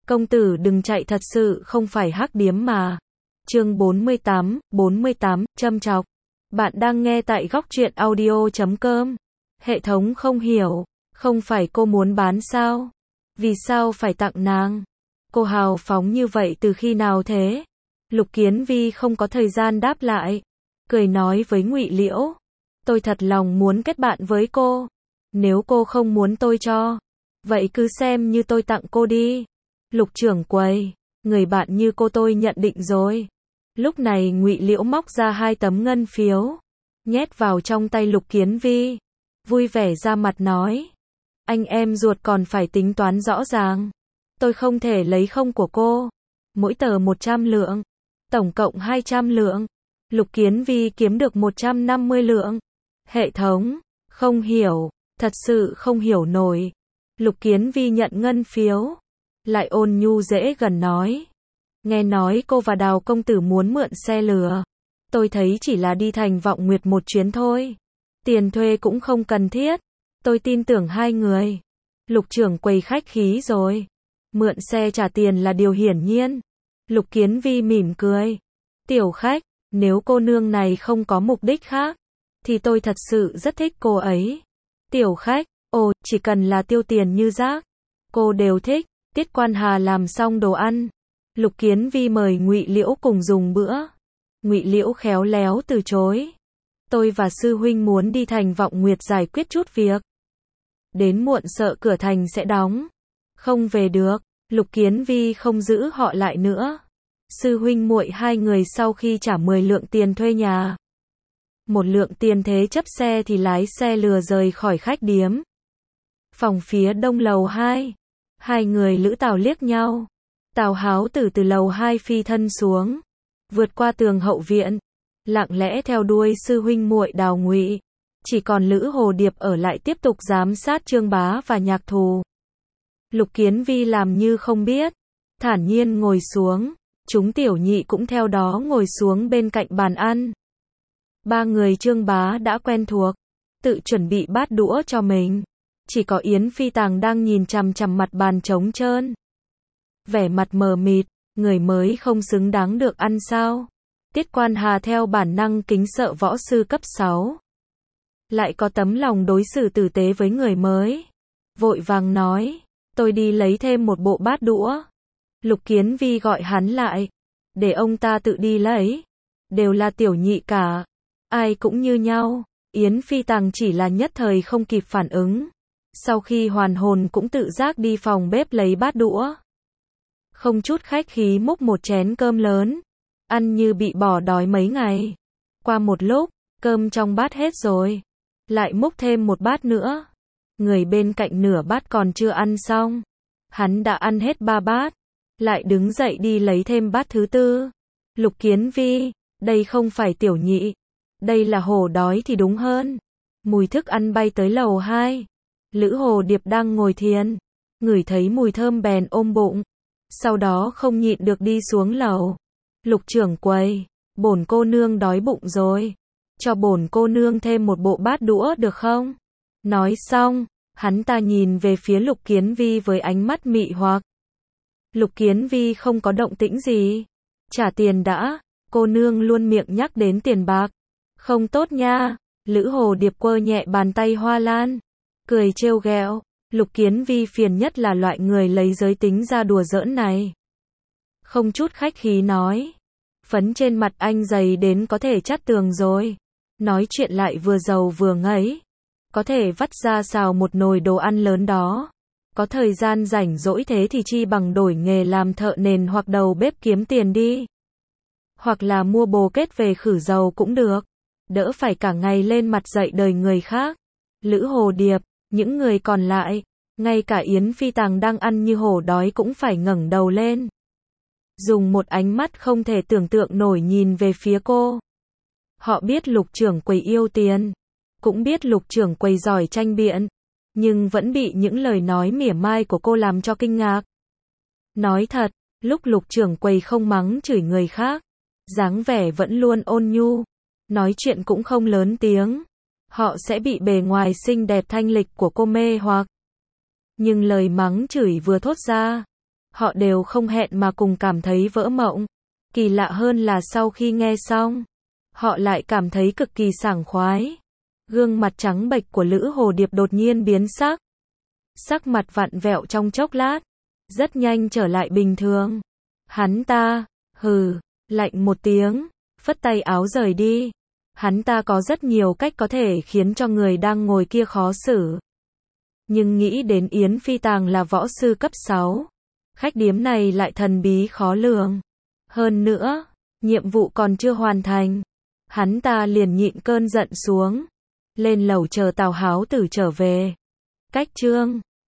Công tử đừng chạy, thật sự không phải hắc điếm mà. Chương 48, châm chọc. Bạn đang nghe tại góc truyện audio.com. Hệ thống không hiểu, không phải cô muốn bán sao? Vì sao phải tặng nàng? Cô hào phóng như vậy từ khi nào thế? Lục Kiến Vi không có thời gian đáp lại, cười nói với Ngụy Liễu, tôi thật lòng muốn kết bạn với cô. Nếu cô không muốn tôi cho, vậy cứ xem như tôi tặng cô đi. Lục trưởng quầy, người bạn như cô tôi nhận định rồi. Lúc này Ngụy Liễu móc ra 2 tấm ngân phiếu, nhét vào trong tay Lục Kiến Vi, vui vẻ ra mặt nói, anh em ruột còn phải tính toán rõ ràng. Tôi không thể lấy không của cô. Mỗi tờ 100 lượng, tổng cộng 200 lượng. Lục Kiến Vi kiếm được 150 lượng. Hệ thống, không hiểu, thật sự không hiểu nổi. Lục Kiến Vi nhận ngân phiếu, lại ôn nhu dễ gần nói, nghe nói cô và Đào công tử muốn mượn xe lửa. Tôi thấy chỉ là đi thành Vọng Nguyệt một chuyến thôi, tiền thuê cũng không cần thiết. Tôi tin tưởng hai người. Lục trưởng quầy khách khí rồi, mượn xe trả tiền là điều hiển nhiên. Lục Kiến Vi mỉm cười, tiểu khách, nếu cô nương này không có mục đích khác, thì tôi thật sự rất thích cô ấy. Tiểu khách, ồ, chỉ cần là tiêu tiền như rác, cô đều thích. Tiết Quan Hà làm xong đồ ăn, Lục Kiến Vi mời Ngụy Liễu cùng dùng bữa. Ngụy Liễu khéo léo từ chối. Tôi và sư huynh muốn đi thành Vọng Nguyệt giải quyết chút việc. Đến muộn sợ cửa thành sẽ đóng, không về được. Lục Kiến Vi không giữ họ lại nữa. Sư huynh muội hai người sau khi trả 10 lượng tiền thuê nhà, 1 lượng tiền thế chấp xe thì lái xe lừa rời khỏi khách điếm. Phòng phía đông lầu 2. Hai người Lữ Tào liếc nhau. Tào Háo từ lầu 2 phi thân xuống, vượt qua tường hậu viện, lặng lẽ theo đuôi sư huynh muội Đào Ngụy. Chỉ còn Lữ Hồ Điệp ở lại tiếp tục giám sát Trương Bá và Nhạc Thù. Lục Kiến Vi làm như không biết, thản nhiên ngồi xuống. Chúng tiểu nhị cũng theo đó ngồi xuống bên cạnh bàn ăn. 3 người Trương Bá đã quen thuộc, tự chuẩn bị bát đũa cho mình. Chỉ có Yến Phi Tàng đang nhìn chằm chằm mặt bàn trống trơn, vẻ mặt mờ mịt, người mới không xứng đáng được ăn sao? Tiết Quan Hà theo bản năng kính sợ võ sư cấp 6, lại có tấm lòng đối xử tử tế với người mới, vội vàng nói, tôi đi lấy thêm một bộ bát đũa. Lục Kiến Vi gọi hắn lại, để ông ta tự đi lấy, đều là tiểu nhị cả, ai cũng như nhau. Yến Phi Tàng chỉ là nhất thời không kịp phản ứng, sau khi hoàn hồn cũng tự giác đi phòng bếp lấy bát đũa, không chút khách khí múc một chén cơm lớn, ăn như bị bỏ đói mấy ngày. Qua một lúc, cơm trong bát hết rồi, lại múc thêm một bát nữa. Người bên cạnh nửa bát còn chưa ăn xong, hắn đã ăn hết 3 bát, lại đứng dậy đi lấy thêm bát thứ 4. Lục Kiến Vi, đây không phải tiểu nhị, đây là hổ đói thì đúng hơn. Mùi thức ăn bay tới lầu 2. Lữ Hồ Điệp đang ngồi thiền, ngửi thấy mùi thơm bèn ôm bụng, sau đó không nhịn được đi xuống lầu. Lục trưởng quầy, bổn cô nương đói bụng rồi, cho bổn cô nương thêm một bộ bát đũa được không? Nói xong, hắn ta nhìn về phía Lục Kiến Vi với ánh mắt mị hoặc. Lục Kiến Vi không có động tĩnh gì. Trả tiền đã, cô nương luôn miệng nhắc đến tiền bạc. Không tốt nha. Lữ Hồ Điệp quơ nhẹ bàn tay hoa lan, cười trêu ghẹo. Lục Kiến Vi phiền nhất là loại người lấy giới tính ra đùa giỡn này. Không chút khách khí nói, phấn trên mặt anh dày đến có thể chát tường rồi. Nói chuyện lại vừa giàu vừa ngấy, có thể vắt ra xào một nồi đồ ăn lớn đó. Có thời gian rảnh rỗi thế thì chi bằng đổi nghề làm thợ nền hoặc đầu bếp kiếm tiền đi. Hoặc là mua bồ kết về khử dầu cũng được, đỡ phải cả ngày lên mặt dạy đời người khác. Lữ Hồ Điệp, những người còn lại, ngay cả Yến Phi Tàng đang ăn như hổ đói cũng phải ngẩng đầu lên, dùng một ánh mắt không thể tưởng tượng nổi nhìn về phía cô. Họ biết Lục trưởng quầy yêu tiền, cũng biết Lục trưởng quầy giỏi tranh biện, nhưng vẫn bị những lời nói mỉa mai của cô làm cho kinh ngạc. Nói thật, lúc Lục trưởng quầy không mắng chửi người khác, dáng vẻ vẫn luôn ôn nhu, nói chuyện cũng không lớn tiếng, họ sẽ bị bề ngoài xinh đẹp thanh lịch của cô mê hoặc. Nhưng lời mắng chửi vừa thốt ra, Họ đều không hẹn mà cùng cảm thấy vỡ mộng. Kỳ lạ hơn là sau khi nghe xong, họ lại cảm thấy cực kỳ sảng khoái. Gương mặt trắng bệch của Lữ Hồ Điệp đột nhiên biến sắc. Sắc mặt vặn vẹo trong chốc lát, rất nhanh trở lại bình thường. Hắn ta, hừ, lạnh một tiếng, phất tay áo rời đi. Hắn ta có rất nhiều cách có thể khiến cho người đang ngồi kia khó xử. Nhưng nghĩ đến Yến Phi Tàng là võ sư cấp 6, khách điếm này lại thần bí khó lường. Hơn nữa, nhiệm vụ còn chưa hoàn thành. Hắn ta liền nhịn cơn giận xuống, lên lầu chờ Tào Háo Tử trở về. Cách chương